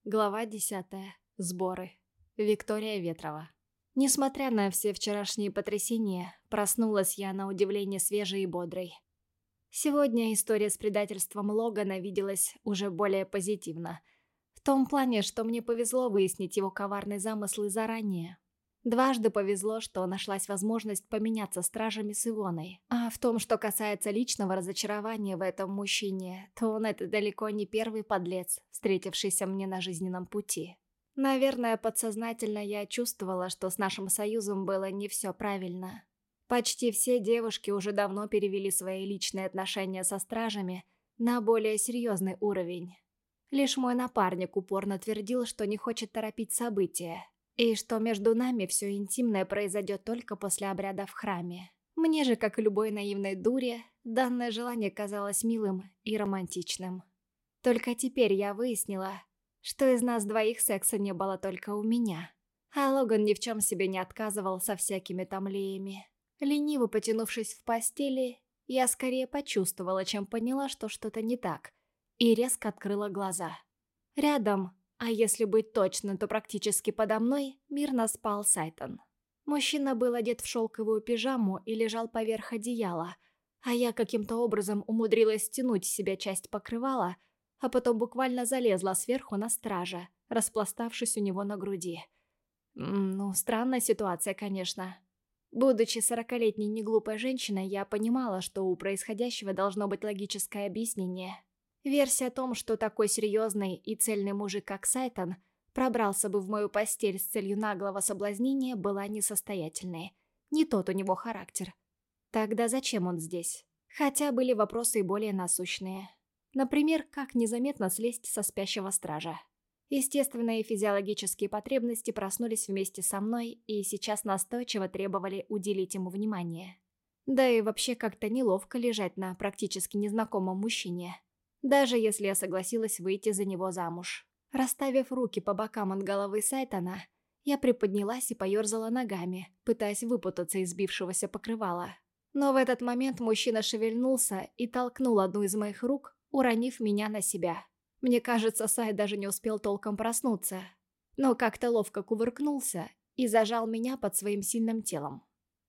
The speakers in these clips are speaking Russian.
Глава 10. Сборы. Виктория Ветрова. Несмотря на все вчерашние потрясения, проснулась я на удивление свежей и бодрой. Сегодня история с предательством Логана виделась уже более позитивно. В том плане, что мне повезло выяснить его коварные замыслы заранее. Дважды повезло, что нашлась возможность поменяться стражами с Ивоной. А в том, что касается личного разочарования в этом мужчине, то он это далеко не первый подлец, встретившийся мне на жизненном пути. Наверное, подсознательно я чувствовала, что с нашим союзом было не все правильно. Почти все девушки уже давно перевели свои личные отношения со стражами на более серьезный уровень. Лишь мой напарник упорно твердил, что не хочет торопить события, и что между нами все интимное произойдет только после обряда в храме. Мне же, как и любой наивной дуре, данное желание казалось милым и романтичным. Только теперь я выяснила, что из нас двоих секса не было только у меня. А Логан ни в чем себе не отказывал со всякими томлеями. Лениво потянувшись в постели, я скорее почувствовала, чем поняла, что что-то не так, и резко открыла глаза. Рядом, а если быть точно, то практически подо мной, мирно спал Сайтон. Мужчина был одет в шелковую пижаму и лежал поверх одеяла, а я каким-то образом умудрилась стянуть с себя часть покрывала, а потом буквально залезла сверху на стража, распластавшись у него на груди. Странная ситуация, конечно. Будучи 40-летней неглупой женщиной, я понимала, что у происходящего должно быть логическое объяснение. Версия о том, что такой серьезный и цельный мужик, как Сайтон, пробрался бы в мою постель с целью наглого соблазнения, была несостоятельной. Не тот у него характер. Тогда зачем он здесь? Хотя были вопросы и более насущные. Например, как незаметно слезть со спящего стража. Естественные физиологические потребности проснулись вместе со мной и сейчас настойчиво требовали уделить ему внимание. Да и вообще как-то неловко лежать на практически незнакомом мужчине, даже если я согласилась выйти за него замуж. Расставив руки по бокам от головы Сайтона, я приподнялась и поерзала ногами, пытаясь выпутаться из сбившегося покрывала. Но в этот момент мужчина шевельнулся и толкнул одну из моих рук, уронив меня на себя. Мне кажется, Сайт даже не успел толком проснуться, но как-то ловко кувыркнулся и зажал меня под своим сильным телом.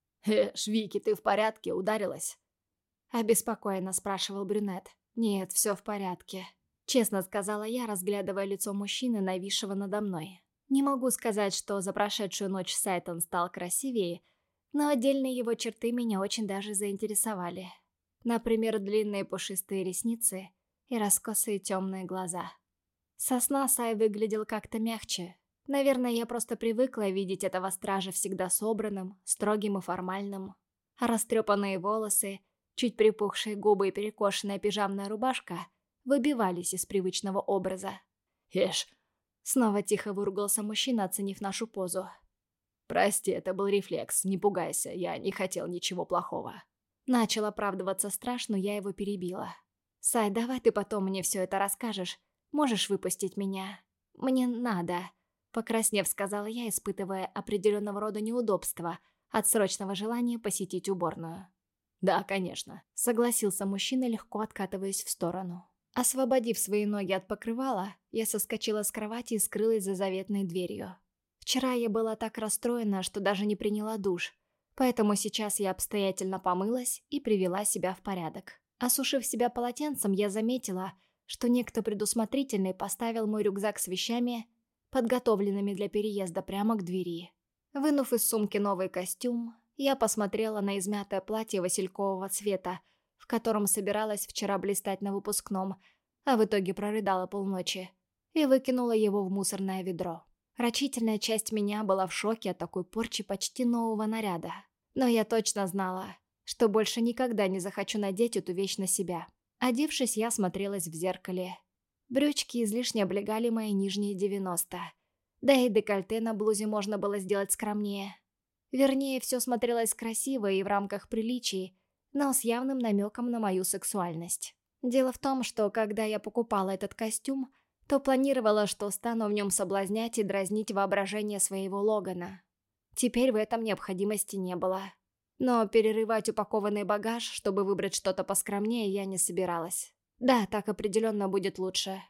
«Швики, ты в порядке? Ударилась?» Обеспокоенно спрашивал брюнет. «Нет, все в порядке», — честно сказала я, разглядывая лицо мужчины, нависшего надо мной. Не могу сказать, что за прошедшую ночь Сайтон стал красивее, но отдельные его черты меня очень даже заинтересовали. Например, длинные пушистые ресницы и раскосые темные глаза. Со сна Сай выглядел как-то мягче. Наверное, я просто привыкла видеть этого стража всегда собранным, строгим и формальным. А растрепанные волосы, чуть припухшие губы и перекошенная пижамная рубашка выбивались из привычного образа. «Эш!» — снова тихо выругался мужчина, оценив нашу позу. «Прости, это был рефлекс, не пугайся, я не хотел ничего плохого». Начал оправдываться страж, но я его перебила. «Сай, давай ты потом мне все это расскажешь. Можешь выпустить меня? Мне надо», — покраснев, сказала я, испытывая определенного рода неудобства от срочного желания посетить уборную. «Да, конечно», — согласился мужчина, легко откатываясь в сторону. Освободив свои ноги от покрывала, я соскочила с кровати и скрылась за заветной дверью. Вчера я была так расстроена, что даже не приняла душ, поэтому сейчас я обстоятельно помылась и привела себя в порядок. Осушив себя полотенцем, я заметила, что некто предусмотрительный поставил мой рюкзак с вещами, подготовленными для переезда, прямо к двери. Вынув из сумки новый костюм, я посмотрела на измятое платье василькового цвета, в котором собиралась вчера блистать на выпускном, а в итоге прорыдала полночи, и выкинула его в мусорное ведро. Рачительная часть меня была в шоке от такой порчи почти нового наряда. Но я точно знала, что больше никогда не захочу надеть эту вещь на себя. Одевшись, я смотрелась в зеркале. Брючки излишне облегали мои нижние 90. Да и декольте на блузе можно было сделать скромнее. Вернее, все смотрелось красиво и в рамках приличий, но с явным намеком на мою сексуальность. Дело в том, что когда я покупала этот костюм, то планировала, что стану в нем соблазнять и дразнить воображение своего Логана. Теперь в этом необходимости не было. Но перерывать упакованный багаж, чтобы выбрать что-то поскромнее, я не собиралась. Да, так определенно будет лучше.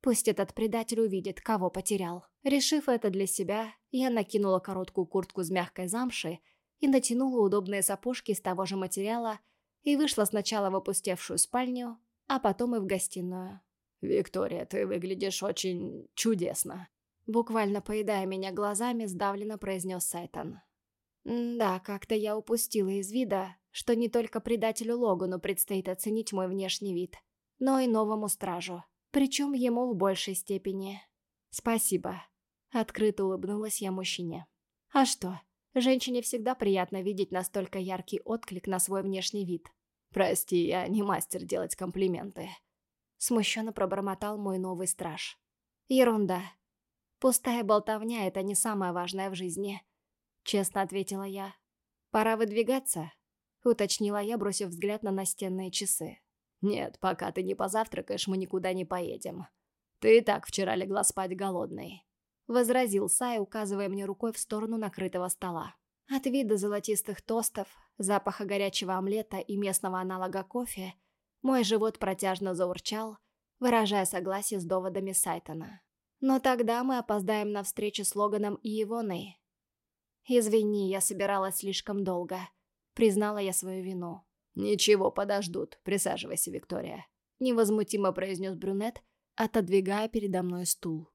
Пусть этот предатель увидит, кого потерял. Решив это для себя, я накинула короткую куртку из мягкой замши и натянула удобные сапожки из того же материала и вышла сначала в опустевшую спальню, а потом и в гостиную. «Виктория, ты выглядишь очень чудесно», — буквально поедая меня глазами, сдавленно произнес Сайтон. Да, как-то я упустила из вида, что не только предателю Логану предстоит оценить мой внешний вид, но и новому стражу, причем ему в большей степени. «Спасибо», — открыто улыбнулась я мужчине. «А что, женщине всегда приятно видеть настолько яркий отклик на свой внешний вид». «Прости, я не мастер делать комплименты», — смущенно пробормотал мой новый страж. «Ерунда. Пустая болтовня — это не самое важное в жизни», — честно ответила я. «Пора выдвигаться?» — уточнила я, бросив взгляд на настенные часы. «Нет, пока ты не позавтракаешь, мы никуда не поедем. Ты и так вчера легла спать голодной», — возразил Сай, указывая мне рукой в сторону накрытого стола. От вида золотистых тостов, запаха горячего омлета и местного аналога кофе мой живот протяжно заурчал, выражая согласие с доводами Сайтона. «Но тогда мы опоздаем на встречу с Логаном и Ивоной». «Извини, я собиралась слишком долго», — признала я свою вину. «Ничего, подождут. Присаживайся, Виктория», — невозмутимо произнес брюнет, отодвигая передо мной стул.